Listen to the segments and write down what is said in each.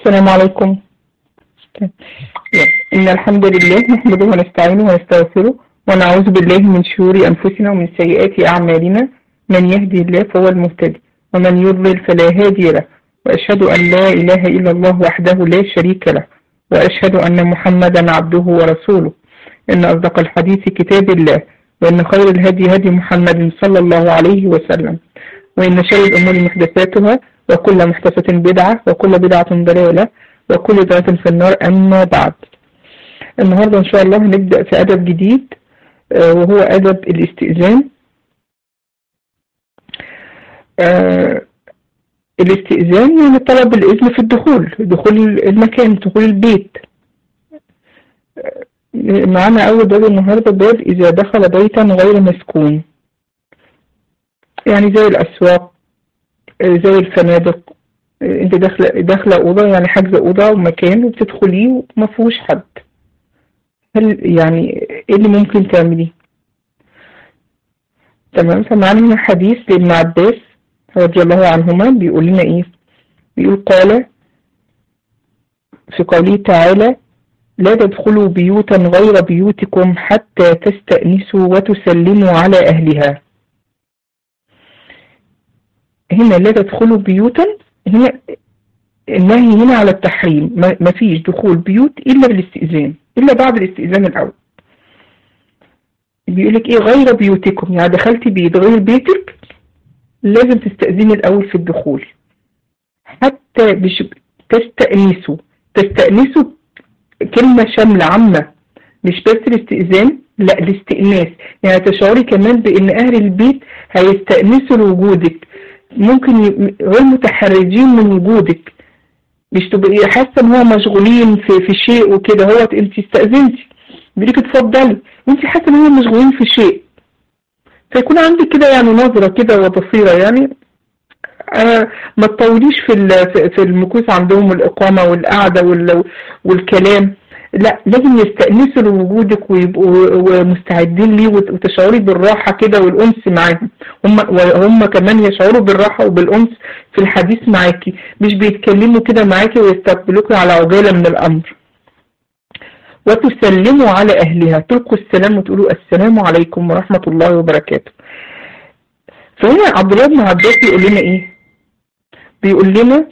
السلام عليكم. إن الحمد لله نحمده ونستعينه ونستغفره ونعوذ بالله من شرور أنفسنا ومن سيئات أعمالنا. من يهدي الله فهو المهتدي ومن يضلل فلا هادي له، وأشهد أن لا إله إلا الله وحده لا شريك له، وأشهد أن محمدا عبده ورسوله. إن أصدق الحديث كتاب الله، وإن خير الهدي هدي محمد صلى الله عليه وسلم، وإن شر الأمور محدثاتها، وكل محدثة بدعة، وكل بدعة ضلالة، وكل ضلالة في النار. أما بعد، النهاردة إن شاء الله هنبدأ في أدب جديد وهو أدب الاستئذان. الاستئذان يعني طلب الإذن في الدخول، دخول المكان، دخول البيت. معنا أول باب النهاردة باب إذا دخل بيتا غير مسكون، يعني زي الأسواق، زي الفنادق. انت داخله اوضه، يعني حاجزه اوضه ومكان وبتدخليه وما فيهوش حد، هل يعني ايه اللي ممكن تعمليه؟ تمام. فمعنا هنا حديث لابن عباس رضي الله عنهما بيقول لنا ايه؟ بيقول قال في قوله تعالى: لا تدخلوا بيوتا غير بيوتكم حتى تستأنسوا وتسلموا على أهلها. هنا لا تدخلوا بيوتا، هنا النهي هنا على التحريم، ما فيش دخول بيوت إلا بالاستئذان، إلا بعد الاستئذان الأول. بيقولك إيه؟ غير بيوتكم، يعني دخلتي بيت غير بيتك لازم تستأذني الأول في الدخول، حتى تستأنسوا. تستأنسوا كلمة شاملة عامة، مش بس الاستئذان، لا الاستئناس، يعني تشعري كمان بأن أهل البيت هيستأنسوا لوجودك، ممكن غير متحرجين من وجودك، مش تبقي حاسه ان هو مشغولين في شيء وكده. هو انت استأذنتي بيقولك اتفضلي وانت حاسه ان هم مشغولين في شيء، فيكون عندك كده يعني نظره كده وبصيره، يعني ما تطوليش في المكوث عندهم والإقامة والقعدة والكلام، لا لازم يستأنسوا لوجودك ويبقوا مستعدين ليه، وتشعري بالراحة كده والأنس معاهم، هم كمان يشعروا بالراحة وبالأنس في الحديث معاكي، مش بيتكلموا كده معاكي ويستقبلوكي على عجالة من الأمر. وتسلموا على أهلها، تلقوا السلام وتقولوا السلام عليكم ورحمة الله وبركاته. فهنا عبد الله بن عباس بيقول لنا ايه؟ بيقول لنا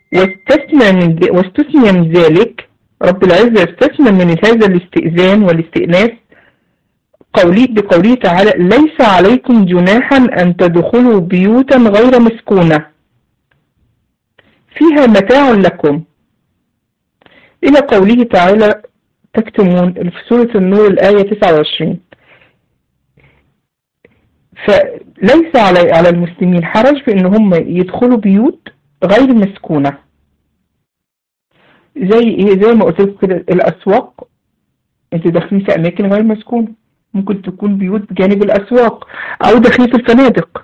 واستثنى من ذلك، رب العزة استثنى من هذا الاستئذان والاستئناس بقوله تعالى: ليس عليكم جناحا أن تدخلوا بيوتا غير مسكونة فيها متاع لكم، إلى قوله تعالى: تكتمون، في سورة النور الآية 29. فليس على المسلمين حرج في ان هم يدخلوا بيوت غير مسكونة، زي ايه؟ زي ما قلت لكم كده، الاسواق، انت داخلين في اماكن غير مسكونة، ممكن تكون بيوت بجانب الاسواق، او داخلين في الفنادق،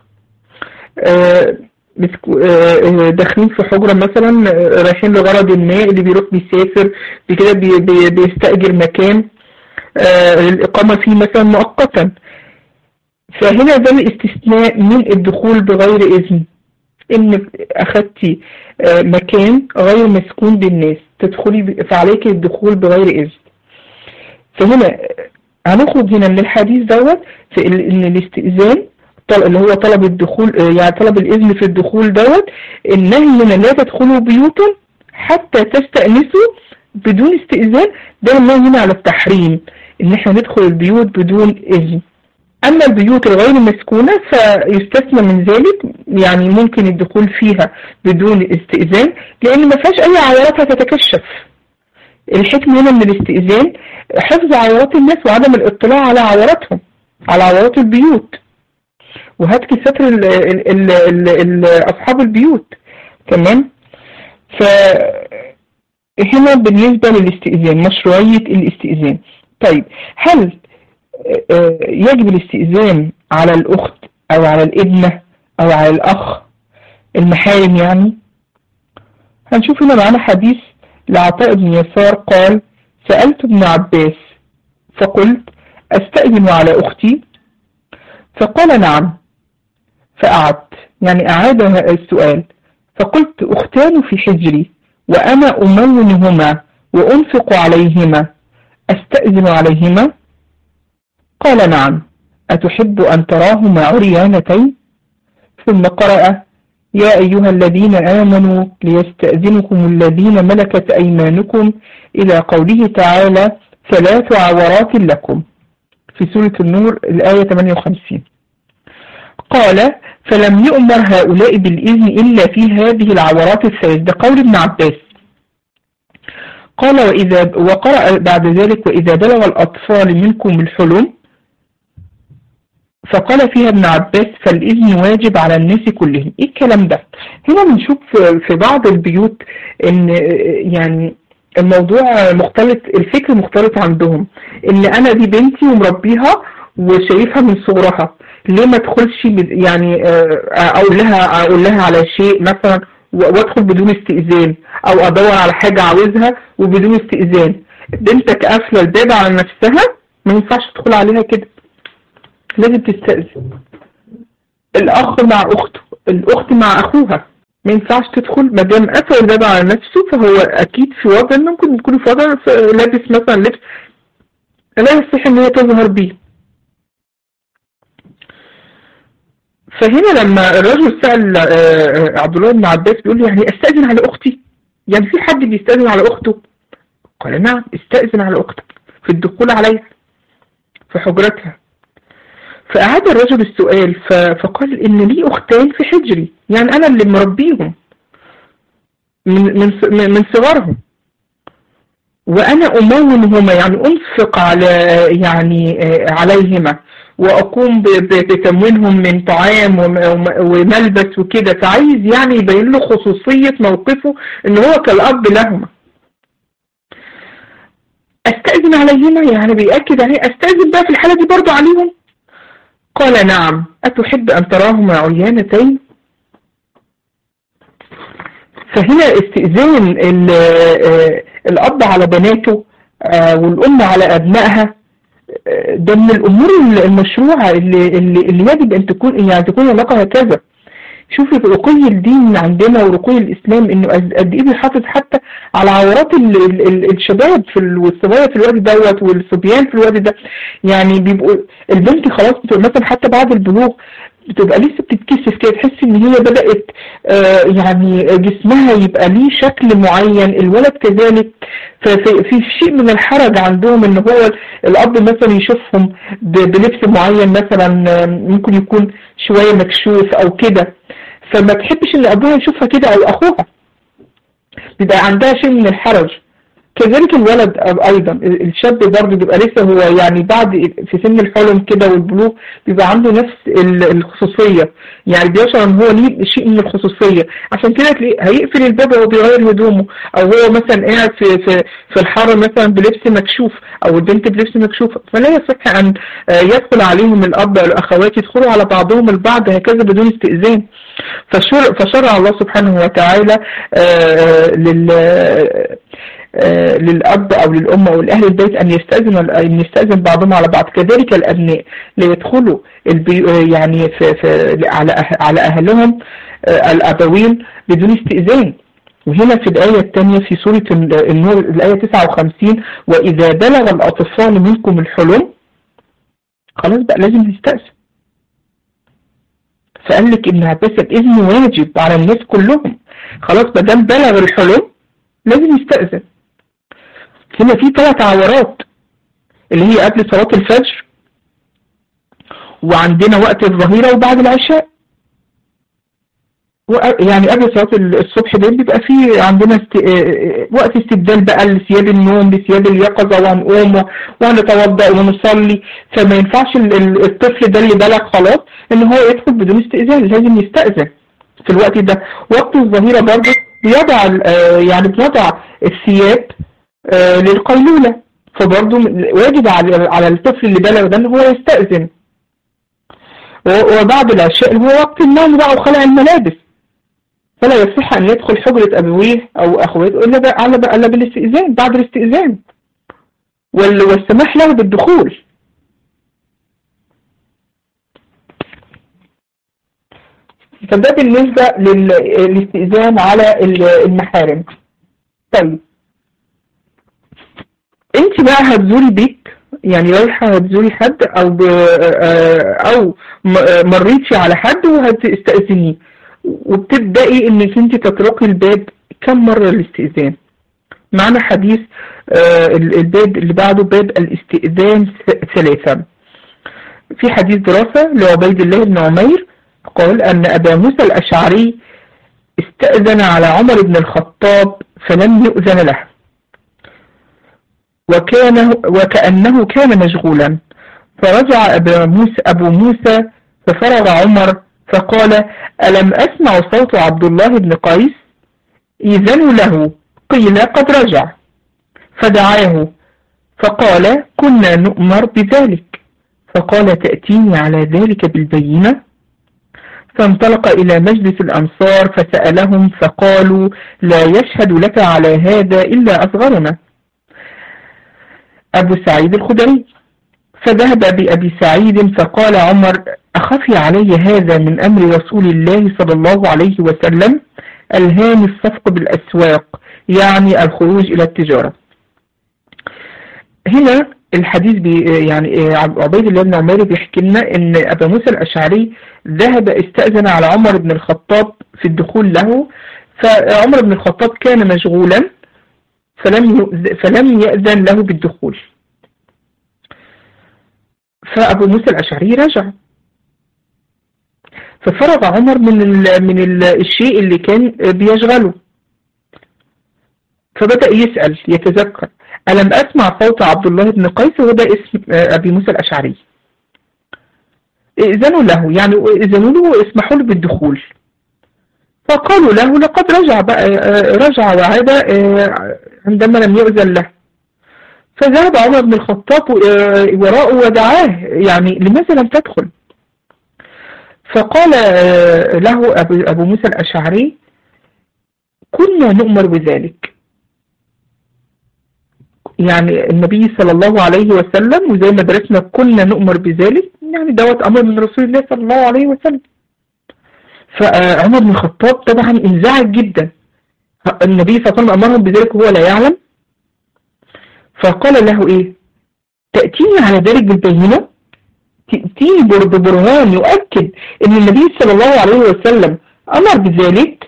داخلين في حجرة مثلا، رايحين لغرض ما، اللي بيروح بيسافر بكده بيستأجر مكان الإقامة فيه مثلا مؤقتا. فهنا ده الاستثناء من الدخول بغير إذن، إن أخذتي مكان غير مسكون بالناس تدخلي، فعليك الدخول بغير إذن. فهنا هنخرج هنا من الحديث دوت في إن الاستئذان اللي هو طلب الدخول، يعني طلب الإذن في الدخول دوت، النهي هنا لا تدخلوا بيوتا حتى تستأنسوا بدون استئذان، ده النهي هنا على التحريم، إن احنا ندخل البيوت بدون إذن. أما البيوت الغير مسكونة فيستثنى من ذلك، يعني ممكن الدخول فيها بدون استئذان، لأن ما فيهاش أي عورات هتتكشف. الحكمة هنا من الاستئذان حفظ عورات الناس وعدم الاطلاع على عوراتهم، على عورات البيوت، وهتك ستر أصحاب البيوت. تمام. فهنا بالنسبة للاستئذان، مشروعية الاستئذان. طيب، هل يجب الاستئذان على الأخت أو على الابنة أو على الأخ المحارم يعني؟ هنشوف هنا معنا حديث لعطاء بن يسار قال: سألت ابن عباس فقلت: أستأذن على أختي؟ فقال: نعم. فأعدت، يعني أعاد السؤال، فقلت: أختان في حجري وأنا أمونهما وأنفق عليهما أستأذن عليهما؟ قال نعم. أتحب أن تراهما عريانتين؟ ثم قرأ يا أيها الذين آمنوا ليستأذنكم الذين ملكت أيمانكم إلى قوله تعالى 3 عورات لكم في سورة النور الآية 58. قال فلم يؤمر هؤلاء بالإذن إلا في هذه العورات الثلاث، ده قول ابن عباس. قال وقرأ بعد ذلك وإذا بلغ الأطفال منكم الحلم، فقال فيها ابن عباس فالإذن واجب على الناس كلهم. ايه الكلام ده؟ هنا بنشوف في بعض البيوت ان يعني الموضوع مختلط، الفكر مختلط عندهم، ان انا دي بنتي ومربيها وشايفها من صغرها، ليه ما تدخلش يعني اقول لها على شيء مثلا وادخل بدون استئذان، او ادور على حاجة عاوزها وبدون استئذان. بنتك قافله الباب على نفسها ما ينفعش تدخل عليها كده، لازم تستأذن. الأخ مع أخته، الأخت مع أخوها ما ينفعش تدخل ما دام قفل الباب على نفسه، فهو أكيد في وضع ممكن يكون في وضع لابس مثلا لبس لا يصح إن هي تظهر بيه. فهنا لما الرجل سأل عبد الله بن عباس بيقول له يعني أستأذن على أختي؟ يعني في حد بيستأذن على أخته؟ قال نعم، استأذن على أختك في الدخول عليها في حجرتها. فأعاد الرجل السؤال فقال إن لي أختان في حجري، يعني أنا اللي مربيهم من صغرهم، وأنا أمونهما يعني أنفق على يعني عليهما وأقوم بتموينهم من طعام وملبس وكده. فعايز يعني يبين له خصوصية موقفه إن هو كالأب لهما. أستأذن عليهما يعني بيأكد عليه أستأذن بقى في الحالة دي برضو عليهم؟ قال نعم. أتحب أن تراهما عريانتين؟ فهنا استئذان الأب على بناته والأم على أبنائها ده من الأمور المشروعة اللي يجب أن تكون علاقة هكذا. شوفي رقي الدين عندنا ورقي الإسلام إنه قد إيه بيحافظ حتى على عورات الشباب والصبايا في الوقت دوت والصبيان في الوقت ده. يعني بيبقوا البنت خلاص مثلا حتى بعد البلوغ بتبقى لسه بتتكسف كده، تحس ان هي بدأت يعني جسمها يبقى ليه شكل معين، الولد كذلك. ففي شيء من الحرج عندهم ان هو الاب مثلا يشوفهم بلبس معين مثلا ممكن يكون شوية مكشوف او كده، فما تحبش ان ابوها يشوفها كده او اخوها، بيبقى عندها شيء من الحرج. كذلك الولد ايضا، الشاب برضه بيبقى لسه هو يعني بعد في سن الحلم كده والبلوغ بيبقى عنده نفس الخصوصية، يعني بيشعر ان هو ليه شيء من الخصوصية. عشان كده تلاقيه هيقفل الباب وهو بيغير هدومه، او هو مثلا قاعد في الحر مثلا بلبس مكشوف او البنت بلبس مكشوف، فلا يصح ان يدخل عليهم الاب او الاخوات يدخلوا على بعضهم البعض هكذا بدون استئذان. فشرع الله سبحانه وتعالى للأب أو للأم أو لأهل البيت أن يستأذن بعضهم على بعض. كذلك الأبناء ليدخلوا يعني على أهلهم الأبوين بدون استئذان. وهنا في الآية الثانية في سورة النور الآية 59 وإذا بلغ الأطفال منكم الحلم، خلاص بقى لازم نستأذن. فقال لك ابن عباس الإذن واجب على الناس كلهم، خلاص ما دام بلغ الحلم لازم يستأذن. هنا في 3 عورات اللي هي قبل صلاة الفجر، وعندنا وقت الظهيرة وبعد العشاء، يعني قبل صلاة الصبح ده بيبقى فيه عندنا وقت استبدال بقى لثياب النوم بثياب اليقظة، وهنقوم وهنتوضأ ونصلي. فما ينفعش الطفل ده اللي بلغ خلاص ان هو يدخل بدون استئذان، لازم يستأذن في الوقت ده. وقت الظهيرة برضه بيضع الثياب للقيلولة، فبرضه واجب على الطفل اللي بلغ ده ان هو يستأذن. وبعد العشاء هو وقت النوم بقى وخلع الملابس، فلا يصح ان يدخل حجرة ابويه او اخواته الا بالاستئذان، بعد الاستئذان والسماح له بالدخول. فده بالنسبة للاستئذان على المحارم. طيب انت بقى هتزوري بيت، يعني رايحة هتزوري حد او مريتي على حد وهتستأذنيه، وبتبدأي انك انت تطرقي الباب. كم مرة الاستئذان؟ معنا حديث الباب اللي بعده باب الاستئذان 3. في حديث دراسة لعبيد الله بن عمير قال أن أبا موسى الأشعري استأذن على عمر بن الخطاب فلم يؤذن له، وكأنه كان مشغولا، فرجع أبو موسى ففرغ عمر فقال: ألم أسمع صوت عبد الله بن قيس؟ إذن له، قيل قد رجع، فدعاه فقال: كنا نؤمر بذلك. فقال: تأتيني على ذلك بالبينة؟ فانطلق إلى مجلس الأنصار فسألهم فقالوا: لا يشهد لك على هذا إلا أصغرنا، أبو سعيد الخدري. فذهب بأبي سعيد فقال عمر: أخفي علي هذا من أمر رسول الله صلى الله عليه وسلم، ألهاني الصفق بالأسواق، يعني الخروج إلى التجارة. هنا الحديث يعني عبيد الله بن عمير بيحكي لنا ان ابا موسى الاشعري ذهب استأذن على عمر بن الخطاب في الدخول له، فعمر بن الخطاب كان مشغولا فلم يأذن له بالدخول، فابو موسى الاشعري رجع، ففرغ عمر من الشيء اللي كان بيشغله، فبدأ يسأل يتذكر: ألم أسمع صوت عبد الله بن قيس؟ وده اسم أبي موسى الأشعري. إذنوا له، يعني إذنوا له واسمحوا له بالدخول. فقالوا له: لقد رجع وعاد عندما لم يؤذن له. فذهب عمر بن الخطاب وراءه ودعاه: يعني لماذا لم تدخل؟ فقال له أبو موسى الأشعري: كنا نؤمر بذلك، يعني النبي صلى الله عليه وسلم، وزي ما درسنا كنا نؤمر بذلك، يعني دوت أمر من رسول الله صلى الله عليه وسلم. فعمر بن الخطاب طبعا انزعج جدا، النبي صلى الله عليه وسلم أمرهم بذلك وهو لا يعلم. فقال له: إيه؟ تأتيني على ذلك بالبينة؟ تأتيني ببرهان يؤكد أن النبي صلى الله عليه وسلم أمر بذلك.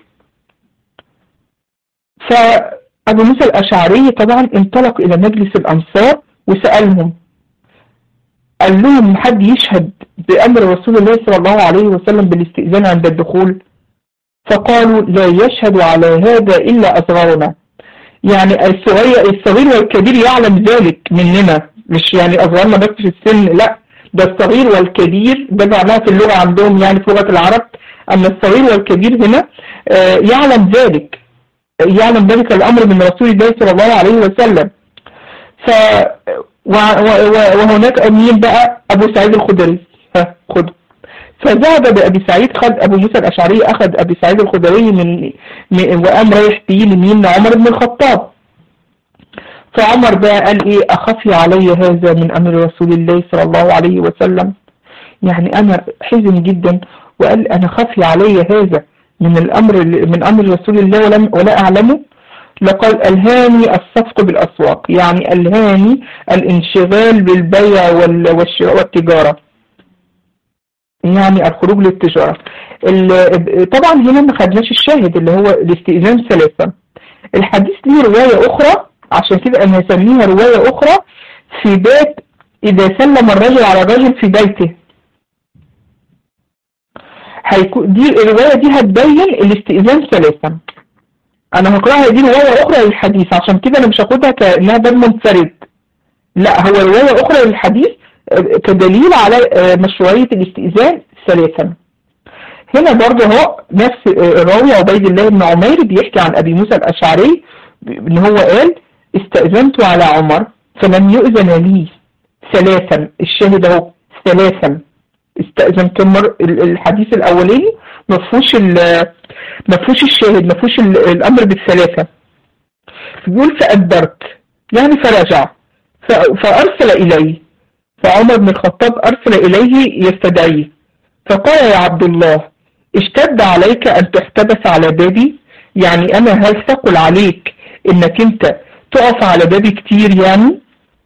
فأبو موسى الأشعري طبعا انطلق إلى مجلس الأنصار وسألهم، قال لهم: حد يشهد بأمر رسول الله صلى الله عليه وسلم بالاستئذان عند الدخول؟ فقالوا: لا يشهد على هذا إلا أصغرنا، يعني الصغير والكبير يعلم ذلك مننا، مش يعني أصغرنا بس في السن، لا، ده الصغير والكبير، ده معناها في اللغة عندهم، يعني في لغة العرب، أن الصغير والكبير هنا يعلم ذلك الأمر من رسول الله صلى الله عليه وسلم. وهناك أمين بقى أبو سعيد الخدري، خد. فذهب بأبي سعيد، خد أبو موسى الأشعري أخذ أبي سعيد الخدري وقام رايح بيه لمين؟ عمر بن الخطاب. فعمر بقى قال: إيه؟ أخفي علي هذا من أمر رسول الله صلى الله عليه وسلم، يعني أنا حزن جدا، وقال: أنا خفي علي هذا من أمر رسول الله ولا أعلمه. لقد ألهاني الصفق بالأسواق، يعني ألهاني الانشغال بالبيع والشراء والتجارة، يعني الخروج للتجارة. طبعا هنا ما خدناش الشاهد اللي هو الاستئذان 3. الحديث ليه رواية أخرى، عشان كده أنا هسميها رواية أخرى في بيت إذا سلم الرجل على الرجل في بيته. دي الرواية دي هتبين الاستئذان 3. أنا هقرأها، دي رواية أخرى للحديث، عشان كده أنا مش هاخدها كأنها باب منفرد، لا، هو رواية أخرى للحديث كدليل على مشروعية الاستئذان 3. هنا برضه هو نفس الراوي عبيد الله بن عمير بيحكي عن أبي موسى الأشعري إن هو قال: استأذنت على عمر فلم يؤذن لي 3. الشاهد اهو 3. استأذن كمر. الحديث الأولاني مفهوش الشاهد، مفهوش الأمر بالثلاثة. بيقول: فأدبرت، يعني فرجع، فأرسل إليه، فعمر بن الخطاب أرسل إليه يستدعيه، فقال: يا عبد الله، اشتد عليك أن تحتبس على بابي؟ يعني أنا هل ثقل عليك انك انت تقف على بابي كتير يعني.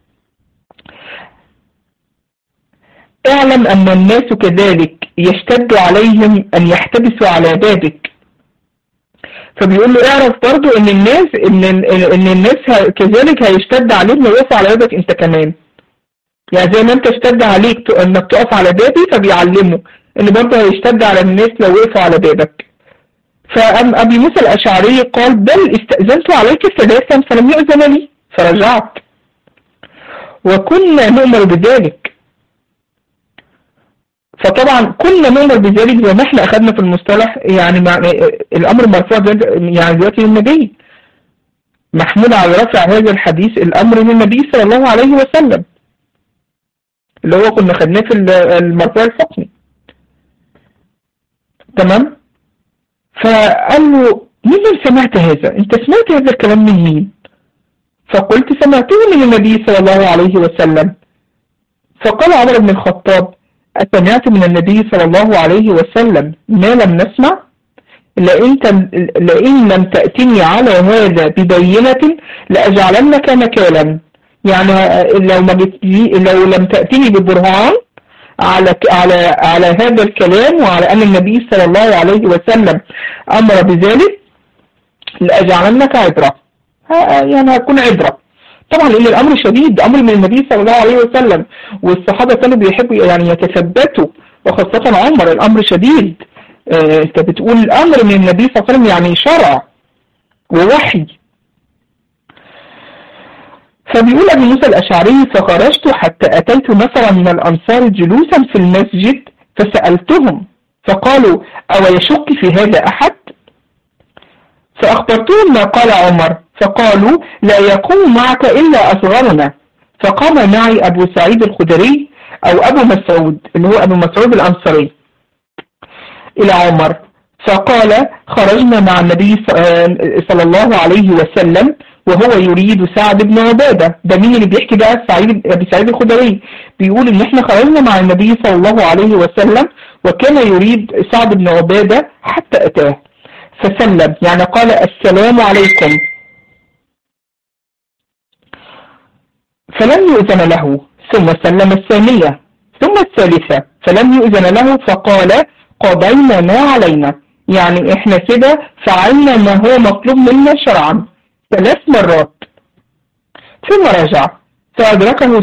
اعلم ان الناس كذلك يشتد عليهم ان يحتبسوا على بابك. فبيقول له اعرف برضو ان الناس ان الناس كذلك هيشتد عليهم يقفوا على بابك انت كمان. يعني زي ما انت اشتد عليك انك تقف على بابي، فبيعلمه ان برضه هيشتد على الناس لو وقفوا على بابك. فأبي موسى الأشعري قال بل استأذنت عليك 3 فلم يؤذن لي فرجعت. وكنا نؤمر بذلك. فطبعا كنا نؤمر بذلك زي ما احنا اخذنا في المصطلح، يعني الامر مرفوع يعني دلوقتي للنبي، محمول على رفع هذا الحديث الامر للنبي صلى الله عليه وسلم، اللي هو كنا خدناه في المرفوع الحكمي. تمام. فقال له ممن سمعت هذا؟ انت سمعت هذا الكلام من مين؟ فقلت سمعته من النبي صلى الله عليه وسلم. فقال عمر بن الخطاب أسمعت من النبي صلى الله عليه وسلم ما لم نسمع؟ لئن لم تأتني على هذا ببينة لأجعلنك نكالا. يعني لو لم تأتني ببرهان على هذا الكلام وعلى أن النبي صلى الله عليه وسلم أمر بذلك لأجعلنك عبرة، يعني هكون عبرة. طبعا لأن الأمر شديد، أمر من النبي صلى الله عليه وسلم، والصحابة كانوا بيحبوا يعني يتثبتوا، وخاصة عمر الأمر شديد. انت بتقول الأمر من النبي صلى الله عليه وسلم يعني شرع ووحي. فبيقول أبي موسى الأشعري فخرجت حتى أتيت نفرا من الأنصار جلوسا في المسجد فسألتهم فقالوا أو يشك في هذا أحد؟ فأخبرتهم ما قال عمر فقالوا لا يقوم معك إلا أصغرنا. فقام معي أبو سعيد الخدري أو أبو مسعود اللي هو أبو مسعود الأنصاري إلى عمر فقال خرجنا مع النبي صلى الله عليه وسلم وهو يريد سعد بن عبادة. ده مين اللي بيحكي بقى؟ أبي سعيد الخدري بيقول إن إحنا خرجنا مع النبي صلى الله عليه وسلم وكان يريد سعد بن عبادة حتى أتاه فسلم، يعني قال السلام عليكم، فلم يؤذن له، ثم سلم الثانية ثم الثالثة فلم يؤذن له فقال قضينا ما علينا، يعني احنا كده فعلنا ما هو مطلوب منا شرعا 3 مرات. ثم رجع فأدركه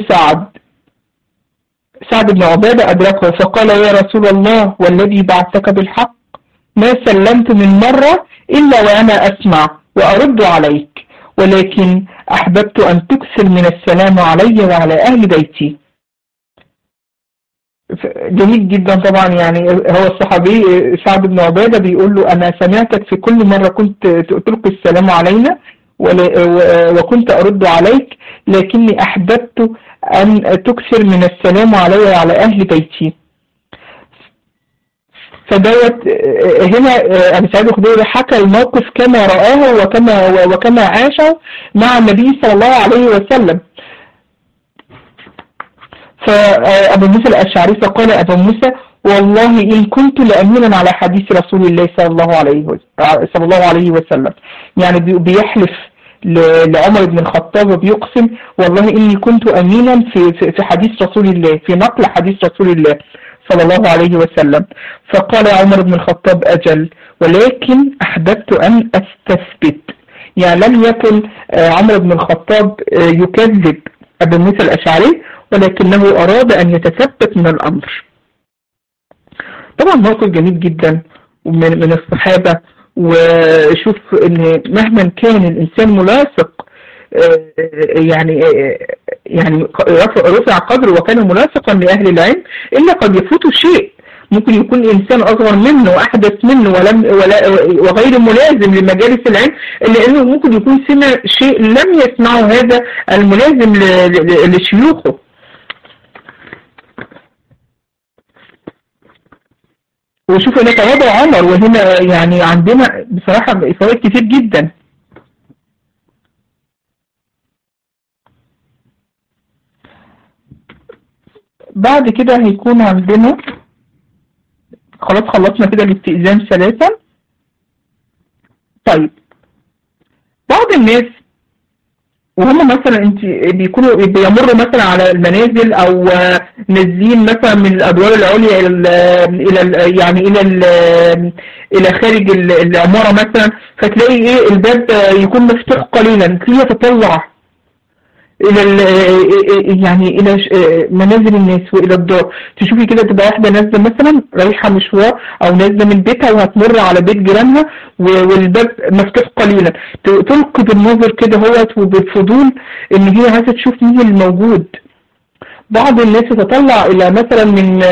سعد بن عبادة أدركه فقال يا رسول الله والذي بعثك بالحق ما سلمت من مرة إلا وأنا أسمع وأرد عليك، ولكن أحببت أن تكثر من السلام علي وعلى أهل بيتي. جميل جدا طبعا. يعني هو الصحابي سعد بن عبادة بيقول له أنا سمعتك في كل مرة كنت تلقي السلام علينا وكنت أرد عليك، لكني أحببت أن تكثر من السلام علي وعلى أهل بيتي. فدوت هنا أبي سعيد الخدري حكى الموقف كما رآه وكما عاشه مع النبي صلى الله عليه وسلم. فأبو موسى الأشعري فقال أبو موسى والله إن كنت لأمينا على حديث رسول الله صلى الله عليه وسلم، يعني بيحلف لعمر بن الخطاب وبيقسم والله إني كنت أمينا في حديث رسول الله، في نقل حديث رسول الله صلى الله عليه وسلم. فقال عمر بن الخطاب أجل ولكن أحببت أن أستثبت، يعني لم يكن عمر بن الخطاب يكذب أبو موسى الأشعري ولكنه أراد أن يتثبت من الأمر. طبعا موقف جميل جدا من الصحابة. وشوف ان مهما كان الانسان ملاصق يعني رفع قدره وكان ملاصقا لأهل العلم إلا قد يفوته شيء، ممكن يكون إنسان أصغر منه وأحدث منه وغير ملازم لمجالس العلم، إلا أنه ممكن يكون سمع شيء لم يسمعه هذا الملازم لشيوخه. وشوف هنا تواضع عمر، وهنا يعني عندنا بصراحة فوائد كتير جدا. بعد كده هيكون عندنا خلاص خلصنا كده الاستئذان 3. طيب بعض الناس وهم مثلا انت بيكونوا بيمروا مثلا على المنازل او نازلين مثلا من الادوار العليا يعني الى خارج العماره مثلا، فتلاقي ايه الباب يكون مفتوح قليلا، تلاقيه يتطلع الى يعني الى منازل الناس والى الدار. تشوفي كده تبقى واحده نازله مثلا رايحه مشوار او نازله من بيتها وهتمر على بيت جيرانها والباب مفتوح قليلا، تلقي بالنظر كده هوت وبالفضول ان هي عايزه تشوف مين الموجود. بعض الناس تتطلع الى مثلا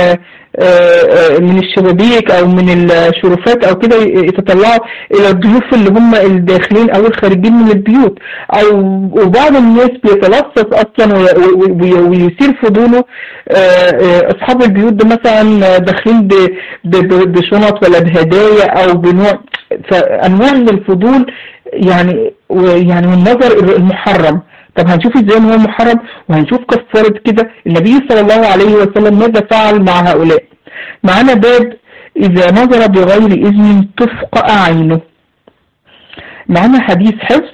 من الشبابيك او من الشرفات او كده، يتطلعوا الى الضيوف اللي هم الداخلين او الخارجين من البيوت. وبعض الناس بيتلصص اصلا ويثير فضوله اصحاب البيوت ده مثلا داخلين بشنط ولا بهدايا او بنوع، فانواع من الفضول يعني والنظر المحرم. طب هنشوف ازاي ان هو محرم، وهنشوف كفارة كده النبي صلى الله عليه وسلم ماذا فعل مع هؤلاء. معنا باب اذا نظر بغير اذن تفقأ عينه. معنا حديث حفظ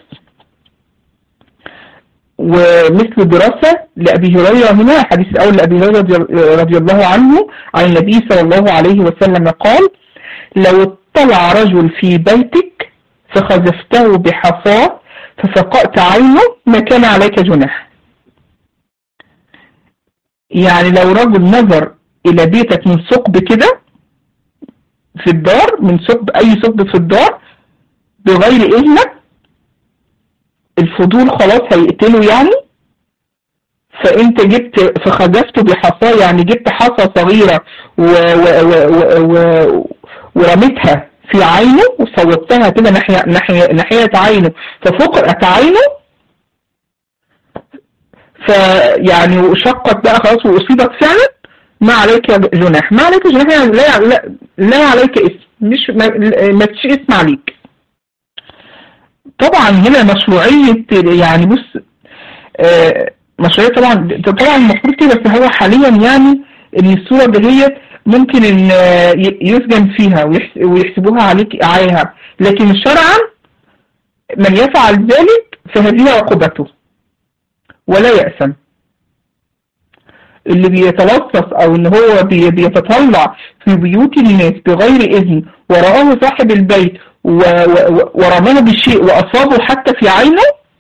ومثل دراسة لأبي هريرة. هنا الحديث الأول لأبي هريرة رضي الله عنه عن النبي صلى الله عليه وسلم قال: لو اطلع رجل في بيتك فخذفته بحصاه ففقأت عينه ما كان عليك جناح. يعني لو رجل نظر إلى بيتك من ثقب كده في الدار، من ثقب، أي ثقب في الدار بغير إذنك، الفضول خلاص هيقتله يعني، فأنت جبت فخذفته بحصاه، يعني جبت حصى صغيرة ورميتها في عينه وصوبتها كده ناحية عينه ففقأت عينه، فيعني شقت بقى خلاص وأصيبت فعلا، ما عليك جناح. ما عليك جناح يعني لا عليك اسم، مش ما فيش اسم عليك. طبعا هنا مشروعية، يعني بص مشروعية طبعا المفروض كده، بس هو حاليا يعني ان الصورة دهيت ممكن ان يسجن فيها ويحسبوها عليك إعاهة، لكن شرعا من يفعل ذلك فهذه عقوبته ولا يأثم. اللي بيتلصص او ان هو بيتطلع في بيوت الناس بغير اذن ورآه صاحب البيت ورماه بشيء واصابه حتى في عينه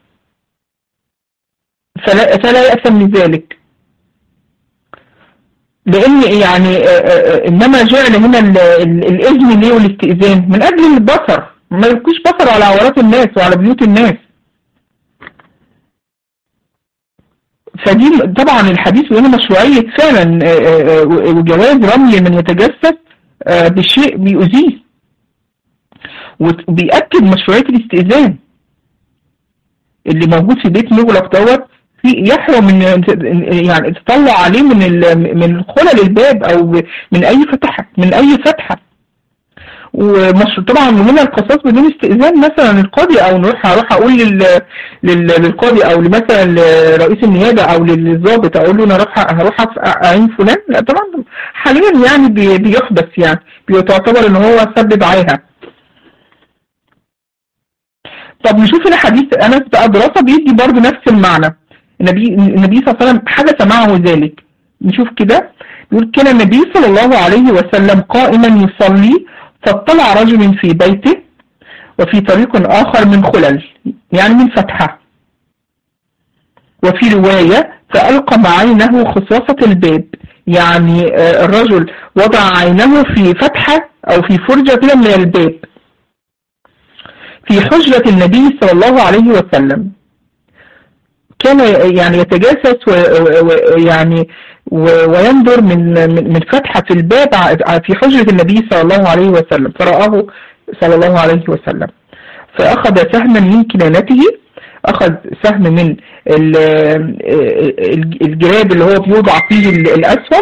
فلا يأثم لذلك، لان يعني انما جعل هنا الاذن ليه والاستئذان من اجل البصر، ما يبقوش بصر على عورات الناس وعلى بيوت الناس. فدي طبعا الحديث هنا مشروعية فعلا وجواز رمي من يتجسس بشيء بيؤذيه، وبيأكد مشروعية الاستئذان اللي موجود في بيت مغلق دوت، يحرم ان يعني تطلع عليه من خلل الباب او من اي فتحة. وطبعا من القصاص بدون استئذان، مثلا القاضي او هروح اقول للقاضي او مثلا لرئيس النيابه او للضابط اقول له انا هروح اعين فلان، لا طبعا حاليا يعني بيحبس، يعني بيعتبر ان هو سبب عاهه. طب نشوف هنا حديث انس بقى دراسه بيدي برضه نفس المعنى. النبي صلى الله عليه وسلم حدث معه ذلك. نشوف كده، يقول: كان النبي صلى الله عليه وسلم قائما يصلي فاطلع رجل في بيته وفي طريق آخر من خلل، يعني من فتحة. وفي رواية: فألقى عينه خصاصة الباب، يعني الرجل وضع عينه في فتحة أو في فرجة كده من الباب في حجرة النبي صلى الله عليه وسلم. كان يعني يتجسس ويعني وينظر من فتحة في الباب في حجرة النبي صلى الله عليه وسلم، فرآه صلى الله عليه وسلم فأخذ سهما من كنانته، أخذ سهم من الجراب اللي هو بيوضع فيه الأسهم،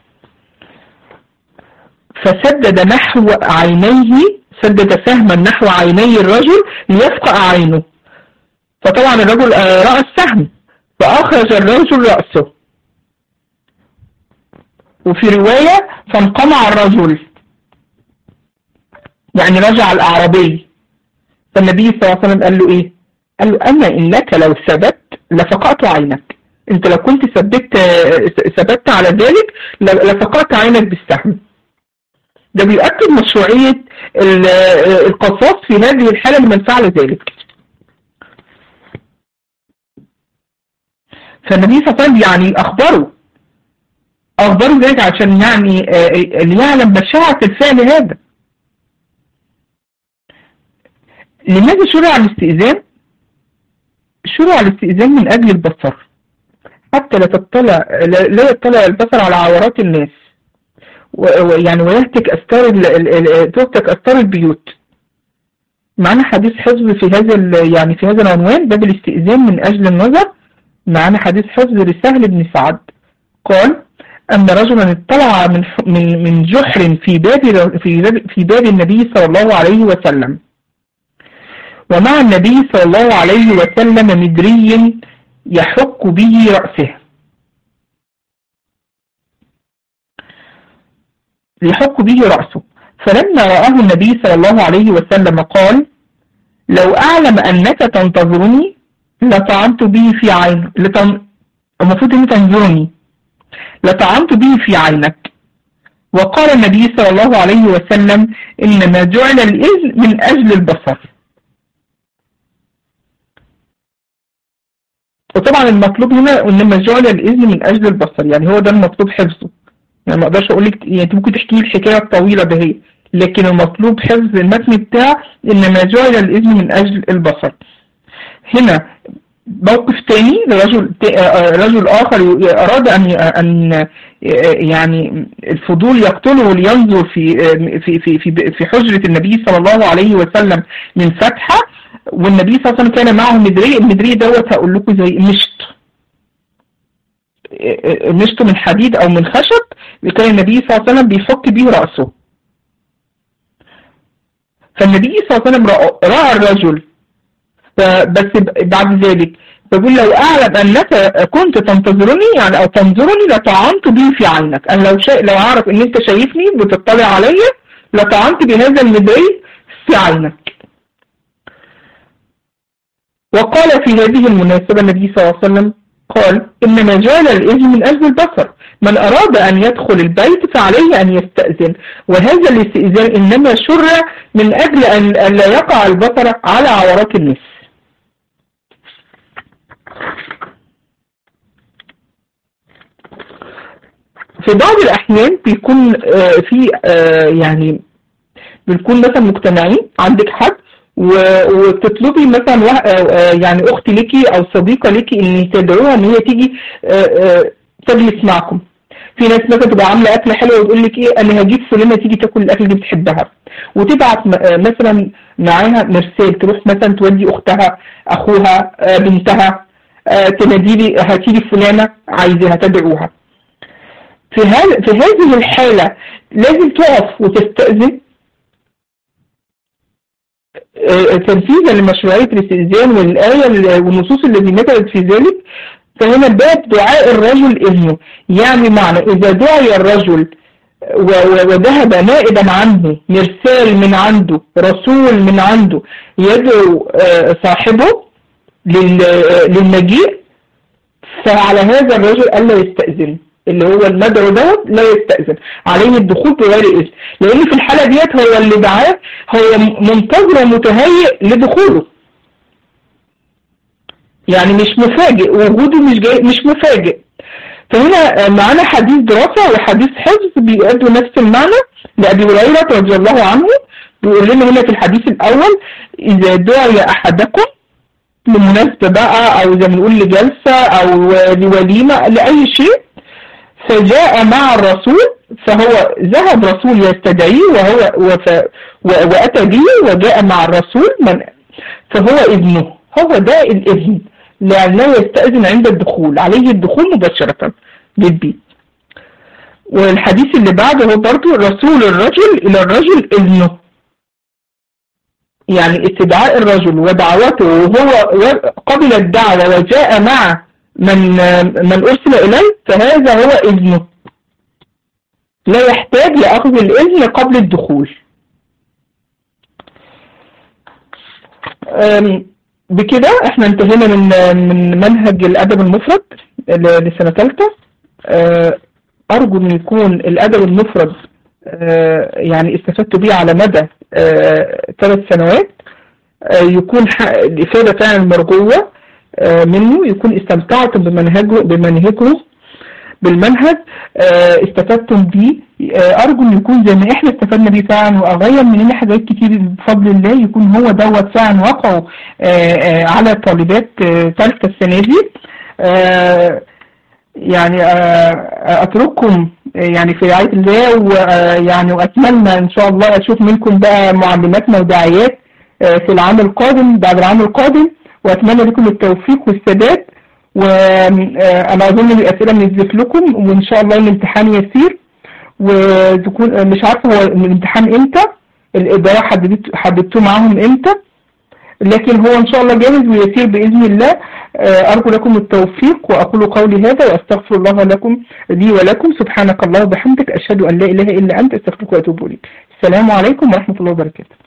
فسدد نحو عينيه، سدد سهما نحو عيني الرجل ليفقأ عينه. فطبعا الرجل رأى السهم فأخرج الرجل رأسه. وفي رواية: فانقمع الرجل، يعني رجع الأعرابي. فالنبي صلى الله عليه وسلم قال له إيه؟ قال له: أما إنك لو ثبت لفقأت عينك. انت لو كنت ثبت على ذلك لفقأت عينك بالسهم. ده بيؤكد مشروعية القصاص في هذه الحالة لمن فعل ذلك. فالنبي صلى الله عليه وسلم يعني أخبروا ذلك عشان يعني ليعلم بشاعة الفعل هذا. لماذا شرع الاستئذان؟ شرع الاستئذان من أجل البصر، حتى لا يطلع البصر على عورات الناس، ويعني ويهتك أستار البيوت. معنا حديث حفظ في هذا العنوان، باب الاستئذان من أجل النظر. معنا حديث حفظ لسهل بن سعد قال أن رجلا اطلع من جحر في باب النبي صلى الله عليه وسلم، ومع النبي صلى الله عليه وسلم مدري يحك به رأسه، فلما رآه النبي صلى الله عليه وسلم قال لو أعلم أنك تنتظرني لطعنت به في عينك، المفروض أن تنظرني، لطعنت به في عينك. وقال النبي صلى الله عليه وسلم إنما جعل الإذن من أجل البصر. وطبعا المطلوب هنا إنما جعل الإذن من أجل البصر، يعني هو ده المطلوب حفظه. يعني ما اقدرش اقول لك، يعني ممكن تحكي لي الحكايه الطويله ده، لكن المطلوب حفظ المتن بتاع انما جعل الاذن من اجل البصر. هنا موقف تاني رجل اخر اراد ان يعني الفضول يقتله لينظر في حجره النبي صلى الله عليه وسلم من فتحه، والنبي صلى الله عليه وسلم كان معه مدري. المدري دوت هقول لكم زي مشط من حديد او من خشب، كان النبي صلى الله عليه وسلم بيحك به رأسه. فالنبي صلى الله عليه وسلم رأى الرجل، بس بعد ذلك بقول لو أعلم أنك كنت تنتظرني يعني أو تنظرني لطعنت به في عينك. أنا لو أعرف أن أنت شايفني بتطلع عليا لطعنت بهذا المدري في عينك. وقال في هذه المناسبة النبي صلى الله عليه وسلم قال إنما جعل الإذن من أجل البصر، من أراد أن يدخل البيت فعليه أن يستأذن، وهذا الاستئذان إنما شرع من أجل أن لا يقع البصر على عورات الناس. في بعض الأحيان بيكون في يعني بنكون مثلا مجتمعين، عندك حد وتطلبي مثلا يعني اخت ليكي او صديقه ليكي ان تدعوها ان هي تيجي تجلس معكم. في ناس مثلا تبقى عامله اكله حلوه وتقول لك ايه انا هجيب فلانه تيجي تاكل الاكل اللي بتحبها، وتبعت مثلا معاها مرسال تروح مثلا تودي اختها اخوها بنتها تنادي لي هتيجي فلانه عايزاها تدعوها. في هذه الحاله لازم تقف وتستأذن تنفيذا لمشروعية الاستئذان والآية والنصوص التي نزلت في ذلك. فهنا باب دعاء الرجل ابنه، يعني معنى إذا دعي الرجل وذهب نائبا عنه مرسال من عنده رسول من عنده يدعو صاحبه للمجيء، فعلى هذا الرجل ألا يستأذن، اللي هو المدعو دوت لا يستأذن عليه الدخول بغير إذن، لأن في الحالة ديت هو اللي دعاه هو منتظر ومتهيئ لدخوله، يعني مش مفاجئ وجوده، مش مفاجئ. فهنا معنا حديث دراسة وحديث حفظ بيؤدوا نفس المعنى لأبي هريرة رضي الله عنه. بيقول لنا هنا في الحديث الأول إذا دعي أحدكم لمناسبة بقى أو زي ما نقول لجلسة أو لوليمة لأي شيء فجاء مع الرسول، فهو ذهب رسول يستدعيه وأتى به وجاء مع الرسول فهو ابنه، هو ده الابن لا يستأذن عند الدخول، عليه الدخول مباشرة للبيت. والحديث اللي بعده هو برضو رسول الرجل إلى الرجل ابنه، يعني استدعاء الرجل ودعوته وهو قبل الدعوة وجاء مع من أرسل إليه فهذا هو ابنه، لا يحتاج لأخذ الإذن قبل الدخول. بكده احنا انتهينا من منهج الأدب المفرد لسنة ثالثة. أرجو أن يكون الأدب المفرد يعني استفدت بيه على مدى 3 سنوات، يكون الإفادة فعلا مرجوة منه، يكون استمتعتم بمنهجه بالمنهج، استفدتم بيه. أرجو أن يكون زي ما احنا استفدنا بيه فعلا، وأغير مننا حاجات كتير بفضل الله، يكون هو دوت فعلا وقعوا على طالبات ثالثة السنة دي. يعني أترككم يعني في رعاية الله، ويعني وأتمنى إن شاء الله أشوف منكم بقى معلماتنا وداعيات في العام القادم بعد العام القادم، وأتمنى لكم التوفيق والسداد. وأنا أظن الأسئلة منزف لكم، وإن شاء الله الامتحان يسير، وتكون مش عارفة هو الامتحان إمتى، الإدارة حددتوه معاهم إمتى، لكن هو إن شاء الله جاهز ويسير بإذن الله. أرجو لكم التوفيق، وأقول قولي هذا وأستغفر الله لكم لي ولكم. سبحانك الله وبحمدك، أشهد أن لا إله إلا أنت، أستغفرك وأتوب إليك. السلام عليكم ورحمة الله وبركاته.